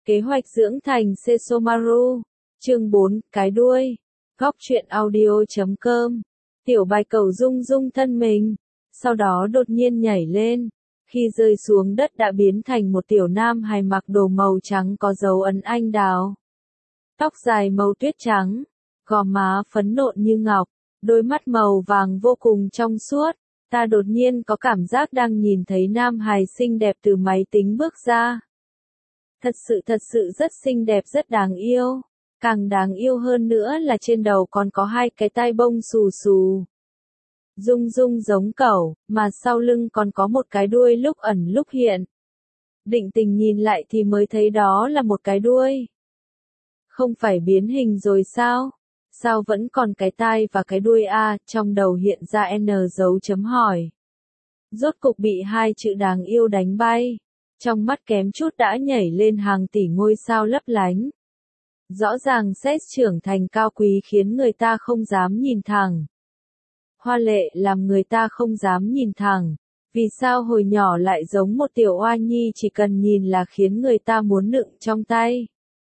Kế hoạch dưỡng thành Sesomaru. Chương 4, cái đuôi. Góc truyện audio.com. Tiểu Bạch cầu rung rung thân mình, sau đó đột nhiên nhảy lên. Khi rơi xuống đất đã biến thành một tiểu nam hài mặc đồ màu trắng có dấu ấn anh đào. Tóc dài màu tuyết trắng, gò má phấn nộn như ngọc, đôi mắt màu vàng vô cùng trong suốt. Ta đột nhiên có cảm giác đang nhìn thấy nam hài xinh đẹp từ máy tính bước ra. Thật sự rất xinh đẹp, rất đáng yêu. Càng đáng yêu hơn nữa là trên đầu còn có hai cái tai bông xù xù. Rung rung giống cẩu, mà sau lưng còn có một cái đuôi lúc ẩn lúc hiện. Định tình nhìn lại thì mới thấy đó là một cái đuôi. Không phải biến hình rồi sao? Sao vẫn còn cái tai và cái đuôi a? Trong đầu hiện ra N dấu chấm hỏi. Rốt cục bị hai chữ đáng yêu đánh bay. Trong mắt kém chút đã nhảy lên hàng tỷ ngôi sao lấp lánh. Rõ ràng Seth trưởng thành cao quý khiến người ta không dám nhìn thẳng. Hoa lệ làm người ta không dám nhìn thẳng. Vì sao hồi nhỏ lại giống một tiểu oa nhi chỉ cần nhìn là khiến người ta muốn nựng trong tay?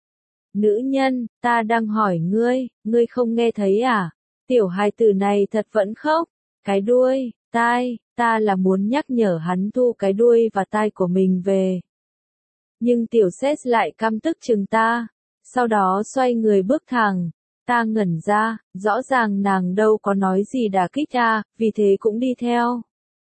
Nữ nhân, ta đang hỏi ngươi không nghe thấy à? Tiểu hài tử này thật vẫn khóc. Cái đuôi, tai, ta là muốn nhắc nhở hắn thu cái đuôi và tai của mình về. Nhưng tiểu Seth lại căm tức chừng ta. Sau đó xoay người bước thẳng. Ta ngẩn ra, rõ ràng nàng đâu có nói gì đả kích ta, vì thế cũng đi theo.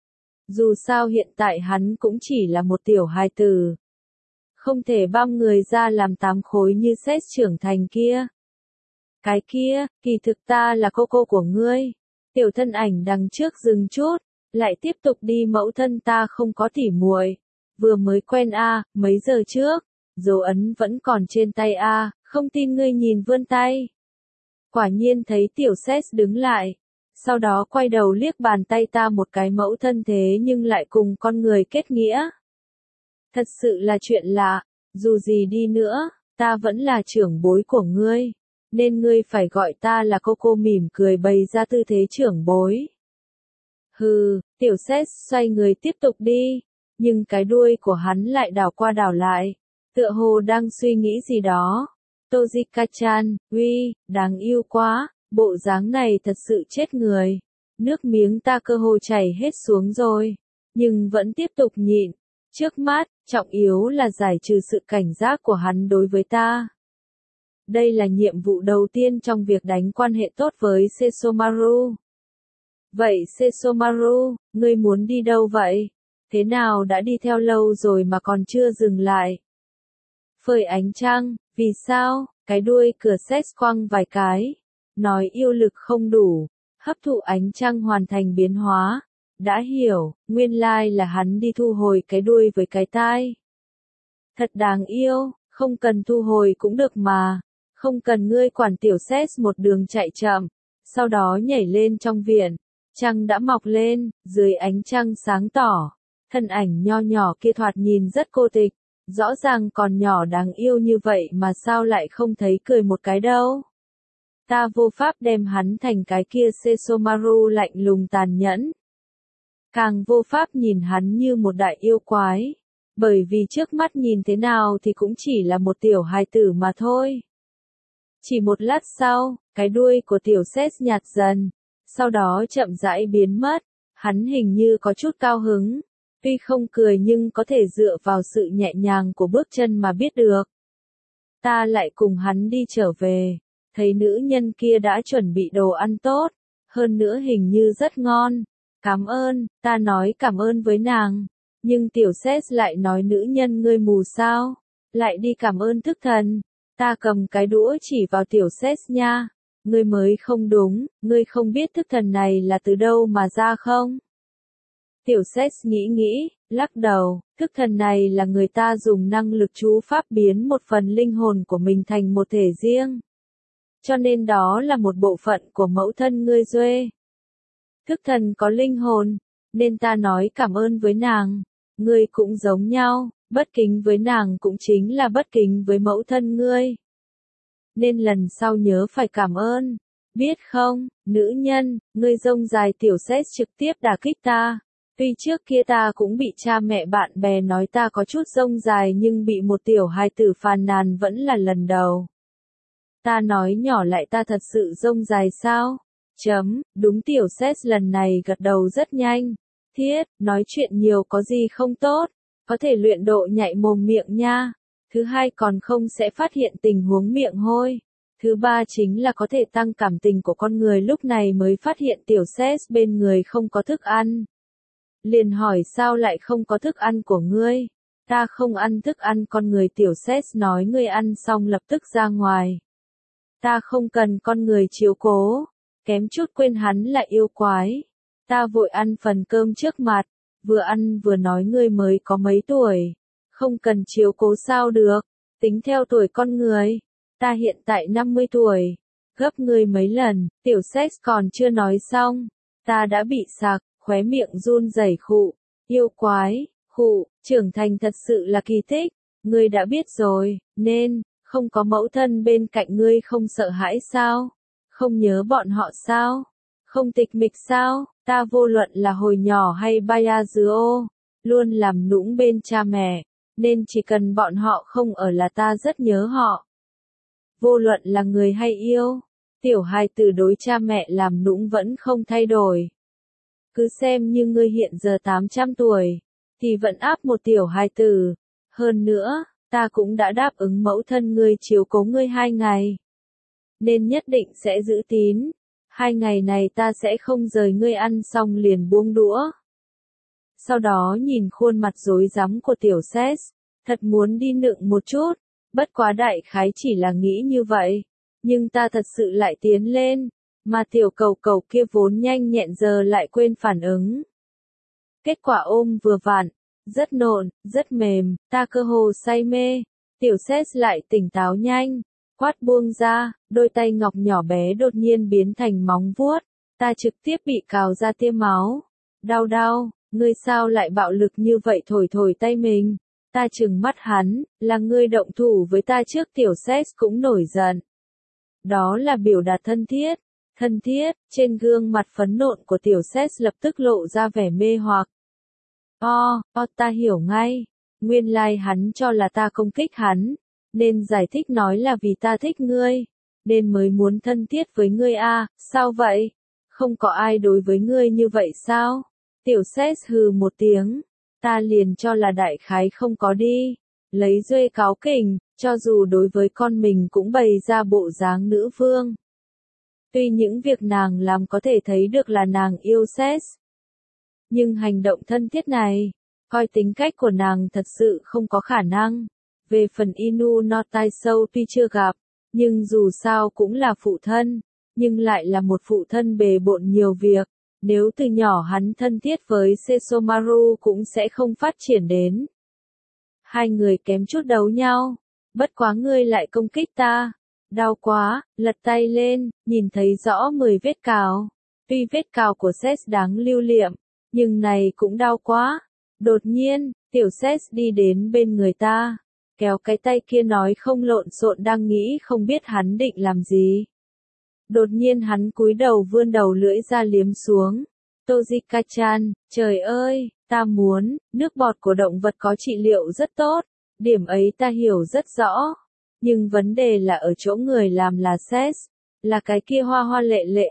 Dù sao hiện tại hắn cũng chỉ là một tiểu hài tử. Không thể băm người ra làm 8 khối như Seth trưởng thành kia. Cái kia, kỳ thực ta là cô của ngươi. Tiểu thân ảnh đằng trước dừng chút, lại tiếp tục đi. Mẫu thân ta không có tỉ muội, vừa mới quen a, mấy giờ trước, dấu ấn vẫn còn trên tay a, không tin ngươi nhìn vươn tay. Quả nhiên thấy tiểu Seth đứng lại, sau đó quay đầu liếc bàn tay ta một cái. Mẫu thân thế nhưng lại cùng con người kết nghĩa. Thật sự là chuyện lạ, dù gì đi nữa, ta vẫn là trưởng bối của ngươi, nên ngươi phải gọi ta là cô. Mỉm cười bày ra tư thế trưởng bối. Hừ, tiểu Seth xoay người tiếp tục đi, nhưng cái đuôi của hắn lại đảo qua đảo lại, tựa hồ đang suy nghĩ gì đó. Tojika-chan, uy, đáng yêu quá, bộ dáng này thật sự chết người. Nước miếng ta cơ hồ chảy hết xuống rồi, nhưng vẫn tiếp tục nhịn. Trước mắt, trọng yếu là giải trừ sự cảnh giác của hắn đối với ta. Đây là nhiệm vụ đầu tiên trong việc đánh quan hệ tốt với Sesomaru. Vậy Sesomaru, ngươi muốn đi đâu vậy? Thế nào đã đi theo lâu rồi mà còn chưa dừng lại? Phơi ánh trăng, vì sao? Cái đuôi cửa Seth quăng vài cái. Nói yêu lực không đủ, hấp thụ ánh trăng hoàn thành biến hóa. Đã hiểu, nguyên lai là hắn đi thu hồi cái đuôi với cái tai. Thật đáng yêu, không cần thu hồi cũng được mà. Không cần ngươi quản. Tiểu Seth một đường chạy chậm, sau đó nhảy lên trong viện. Trăng đã mọc lên, dưới ánh trăng sáng tỏ. Thân ảnh nho nhỏ kia thoạt nhìn rất cô tịch. Rõ ràng còn nhỏ đáng yêu như vậy mà sao lại không thấy cười một cái đâu. Ta vô pháp đem hắn thành cái kia. Sesomaru lạnh lùng tàn nhẫn. Càng vô pháp nhìn hắn như một đại yêu quái. Bởi vì trước mắt nhìn thế nào thì cũng chỉ là một tiểu hài tử mà thôi. Chỉ một lát sau, cái đuôi của tiểu Seth nhạt dần. Sau đó chậm rãi biến mất. Hắn hình như có chút cao hứng. Tuy không cười nhưng có thể dựa vào sự nhẹ nhàng của bước chân mà biết được. Ta lại cùng hắn đi trở về. Thấy nữ nhân kia đã chuẩn bị đồ ăn tốt. Hơn nữa hình như rất ngon. Cảm ơn, ta nói cảm ơn với nàng. Nhưng tiểu Seth lại nói nữ nhân ngươi mù sao? Lại đi cảm ơn thức thần. Ta cầm cái đũa chỉ vào tiểu Seth nha. Ngươi mới không đúng, ngươi không biết thức thần này là từ đâu mà ra không? Tiểu Seth nghĩ, lắc đầu, thức thần này là người ta dùng năng lực chú pháp biến một phần linh hồn của mình thành một thể riêng. Cho nên đó là một bộ phận của mẫu thân ngươi Duê. Thức thần có linh hồn, nên ta nói cảm ơn với nàng. Ngươi cũng giống nhau, bất kính với nàng cũng chính là bất kính với mẫu thân ngươi. Nên lần sau nhớ phải cảm ơn. Biết không, nữ nhân, ngươi rông dài. Tiểu Seth trực tiếp đả kích ta. Tuy trước kia ta cũng bị cha mẹ bạn bè nói ta có chút rông dài nhưng bị một tiểu hài tử phàn nàn vẫn là lần đầu. Ta nói nhỏ lại ta thật sự rông dài sao? Đúng tiểu Seth lần này gật đầu rất nhanh. Thiết, nói chuyện nhiều có gì không tốt, có thể luyện độ nhạy mồm miệng nha. Thứ hai còn không sẽ phát hiện tình huống miệng hôi. Thứ ba chính là có thể tăng cảm tình của con người lúc này mới phát hiện tiểu Seth bên người không có thức ăn. Liền hỏi sao lại không có thức ăn của ngươi? Ta không ăn thức ăn con người tiểu Seth nói ngươi ăn xong lập tức ra ngoài. Ta không cần con người chiếu cố, kém chút quên hắn là yêu quái. Ta vội ăn phần cơm trước mặt, vừa ăn vừa nói ngươi mới có mấy tuổi, không cần chiếu cố sao được, tính theo tuổi con người. Ta hiện tại 50 tuổi, gấp ngươi mấy lần, tiểu Seth còn chưa nói xong, ta đã bị sặc, khóe miệng run rẩy khụ, yêu quái, khụ, trưởng thành thật sự là kỳ tích, ngươi đã biết rồi, nên, không có mẫu thân bên cạnh ngươi không sợ hãi sao? Không nhớ bọn họ sao? Không tịch mịch sao? Ta vô luận là hồi nhỏ hay baya dứa, luôn làm nũng bên cha mẹ, nên chỉ cần bọn họ không ở là ta rất nhớ họ. Vô luận là người hay yêu, tiểu hài tử đối cha mẹ làm nũng vẫn không thay đổi. Cứ xem như ngươi hiện giờ 800 tuổi, thì vẫn áp một tiểu hài tử. Hơn nữa, ta cũng đã đáp ứng mẫu thân ngươi chiếu cố ngươi 2 ngày. Nên nhất định sẽ giữ tín. 2 ngày này ta sẽ không rời ngươi ăn xong liền buông đũa. Sau đó nhìn khuôn mặt rối rắm của tiểu Seth, thật muốn đi nựng một chút, bất quá đại khái chỉ là nghĩ như vậy. Nhưng ta thật sự lại tiến lên, mà tiểu cầu cầu kia vốn nhanh nhẹn giờ lại quên phản ứng. Kết quả ôm vừa vặn, rất nộn, rất mềm, ta cơ hồ say mê, tiểu Seth lại tỉnh táo nhanh, quát buông ra, đôi tay ngọc nhỏ bé đột nhiên biến thành móng vuốt, ta trực tiếp bị cào ra tia máu. Đau đau, ngươi sao lại bạo lực như vậy thổi thổi tay mình, ta trừng mắt hắn, là ngươi động thủ với ta trước tiểu Seth cũng nổi giận. Đó là biểu đạt thân thiết, trên gương mặt phấn nộn của tiểu Seth lập tức lộ ra vẻ mê hoặc. Ta hiểu ngay, nguyên lai hắn cho là ta công kích hắn, nên giải thích nói là vì ta thích ngươi, nên mới muốn thân thiết với ngươi à, sao vậy? Không có ai đối với ngươi như vậy sao? Tiểu Seth hừ một tiếng, ta liền cho là đại khái không có đi, lấy duê cáo kỉnh, cho dù đối với con mình cũng bày ra bộ dáng nữ vương. Tuy những việc nàng làm có thể thấy được là nàng yêu Seth, nhưng hành động thân thiết này, coi tính cách của nàng thật sự không có khả năng. Về phần Inu no Taisou tuy chưa gặp, nhưng dù sao cũng là phụ thân, nhưng lại là một phụ thân bề bộn nhiều việc. Nếu từ nhỏ hắn thân thiết với Sesomaru cũng sẽ không phát triển đến. Hai người kém chút đấu nhau, bất quá ngươi lại công kích ta. Đau quá, lật tay lên, nhìn thấy rõ 10 vết cào. Tuy vết cào của Seth đáng lưu niệm, nhưng này cũng đau quá. Đột nhiên, tiểu Seth đi đến bên người ta, kéo cái tay kia nói không lộn xộn đang nghĩ không biết hắn định làm gì. Đột nhiên hắn cúi đầu vươn đầu lưỡi ra liếm xuống. Tojika-chan, trời ơi, ta muốn, nước bọt của động vật có trị liệu rất tốt, điểm ấy ta hiểu rất rõ. Nhưng vấn đề là ở chỗ người làm là Seth, là cái kia hoa hoa lệ lệ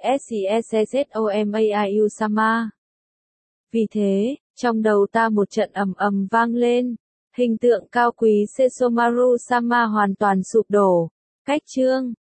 Sessomaiu sama. Vì thế, trong đầu ta một trận ầm ầm vang lên, hình tượng cao quý Sesomaru sama hoàn toàn sụp đổ. Cách chương